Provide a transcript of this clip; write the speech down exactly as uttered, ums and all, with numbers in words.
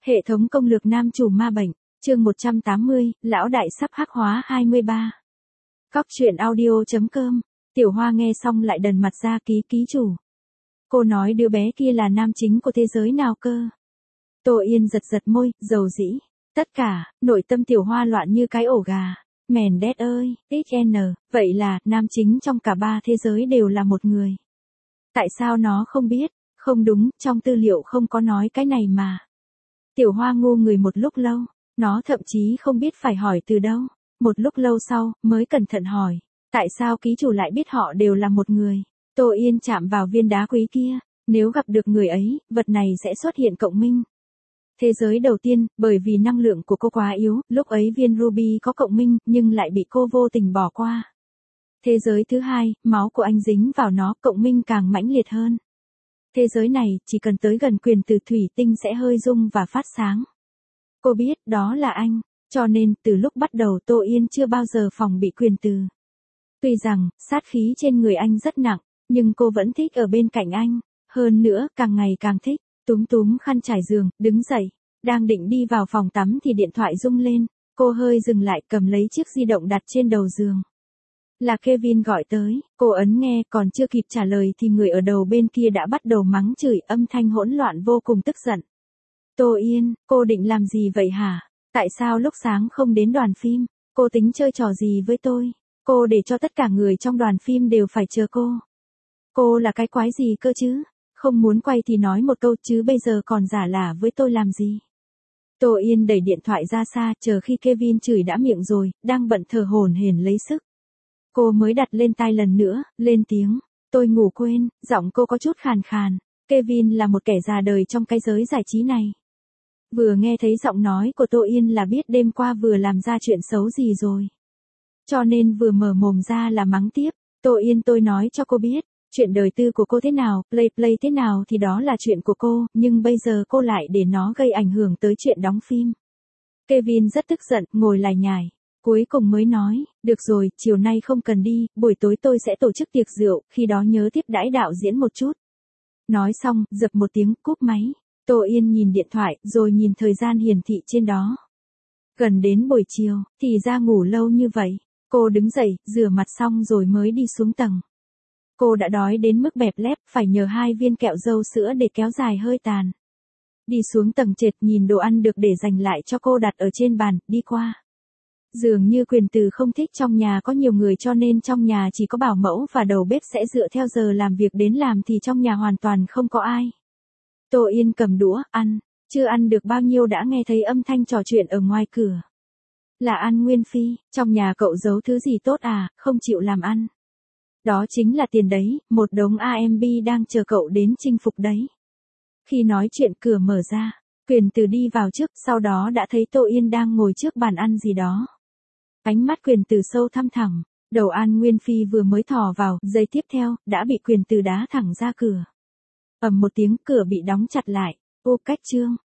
Hệ thống công lược nam chủ ma bệnh, chương một trăm tám mươi, lão đại sắp hắc hóa hai mươi ba. Cóc truyện audio.com, Tiểu Hoa nghe xong lại đần mặt ra ký ký chủ. Cô nói đứa bé kia là nam chính của thế giới nào cơ? Tô Yên giật giật môi, dầu dĩ. Tất cả, nội tâm Tiểu Hoa loạn như cái ổ gà. Mèn đét ơi, ích en, vậy là, nam chính trong cả ba thế giới đều là một người. Tại sao nó không biết? Không đúng, trong tư liệu không có nói cái này mà. Tiểu Hoa ngu người một lúc lâu, nó thậm chí không biết phải hỏi từ đâu. Một lúc lâu sau, mới cẩn thận hỏi, tại sao ký chủ lại biết họ đều là một người? Tô Yên chạm vào viên đá quý kia, nếu gặp được người ấy, vật này sẽ xuất hiện cộng minh. Thế giới đầu tiên, bởi vì năng lượng của cô quá yếu, lúc ấy viên ruby có cộng minh, nhưng lại bị cô vô tình bỏ qua. Thế giới thứ hai, máu của anh dính vào nó, cộng minh càng mãnh liệt hơn. Thế giới này, chỉ cần tới gần quyền từ thủy tinh sẽ hơi rung và phát sáng. Cô biết, đó là anh, cho nên, từ lúc bắt đầu Tô Yên chưa bao giờ phòng bị quyền từ. Tuy rằng, sát khí trên người anh rất nặng, nhưng cô vẫn thích ở bên cạnh anh. Hơn nữa, càng ngày càng thích, túm túm khăn trải giường, đứng dậy. Đang định đi vào phòng tắm thì điện thoại rung lên. Cô hơi dừng lại cầm lấy chiếc di động đặt trên đầu giường. Là Kevin gọi tới, cô ấn nghe còn chưa kịp trả lời thì người ở đầu bên kia đã bắt đầu mắng chửi, âm thanh hỗn loạn vô cùng tức giận. Tô Yên, cô định làm gì vậy hả? Tại sao lúc sáng không đến đoàn phim? Cô tính chơi trò gì với tôi? Cô để cho tất cả người trong đoàn phim đều phải chờ cô. Cô là cái quái gì cơ chứ? Không muốn quay thì nói một câu chứ bây giờ còn giả lả với tôi làm gì? Tô Yên đẩy điện thoại ra xa, chờ khi Kevin chửi đã miệng rồi, đang bận thở hổn hển lấy sức. Cô mới đặt lên tai lần nữa, lên tiếng, tôi ngủ quên, giọng cô có chút khàn khàn. Kevin là một kẻ già đời trong cái giới giải trí này. Vừa nghe thấy giọng nói của Tô Yên là biết đêm qua vừa làm ra chuyện xấu gì rồi. Cho nên vừa mở mồm ra là mắng tiếp, Tô Yên tôi nói cho cô biết, chuyện đời tư của cô thế nào, play play thế nào thì đó là chuyện của cô, nhưng bây giờ cô lại để nó gây ảnh hưởng tới chuyện đóng phim. Kevin rất tức giận, ngồi lải nhải. Cuối cùng mới nói, được rồi, chiều nay không cần đi, buổi tối tôi sẽ tổ chức tiệc rượu, khi đó nhớ tiếp đãi đạo diễn một chút. Nói xong, dập một tiếng, cúp máy. Tô Yên nhìn điện thoại, rồi nhìn thời gian hiển thị trên đó. Gần đến buổi chiều, thì ra ngủ lâu như vậy. Cô đứng dậy, rửa mặt xong rồi mới đi xuống tầng. Cô đã đói đến mức bẹp lép, phải nhờ hai viên kẹo dâu sữa để kéo dài hơi tàn. Đi xuống tầng trệt nhìn đồ ăn được để dành lại cho cô đặt ở trên bàn, đi qua. Dường như quyền từ không thích trong nhà có nhiều người cho nên trong nhà chỉ có bảo mẫu và đầu bếp sẽ dựa theo giờ làm việc đến làm thì trong nhà hoàn toàn không có ai. Tô Yên cầm đũa, ăn, chưa ăn được bao nhiêu đã nghe thấy âm thanh trò chuyện ở ngoài cửa. Là An Nguyên Phi, trong nhà cậu giấu thứ gì tốt à, không chịu làm ăn. Đó chính là tiền đấy, một đống a em bê đang chờ cậu đến chinh phục đấy. Khi nói chuyện cửa mở ra, quyền từ đi vào trước, sau đó đã thấy Tô Yên đang ngồi trước bàn ăn gì đó. Ánh mắt quyền từ sâu thăm thẳm, đầu An Nguyên Phi vừa mới thò vào, giây tiếp theo, đã bị quyền từ đá thẳng ra cửa. Ầm một tiếng cửa bị đóng chặt lại, ô cách chương,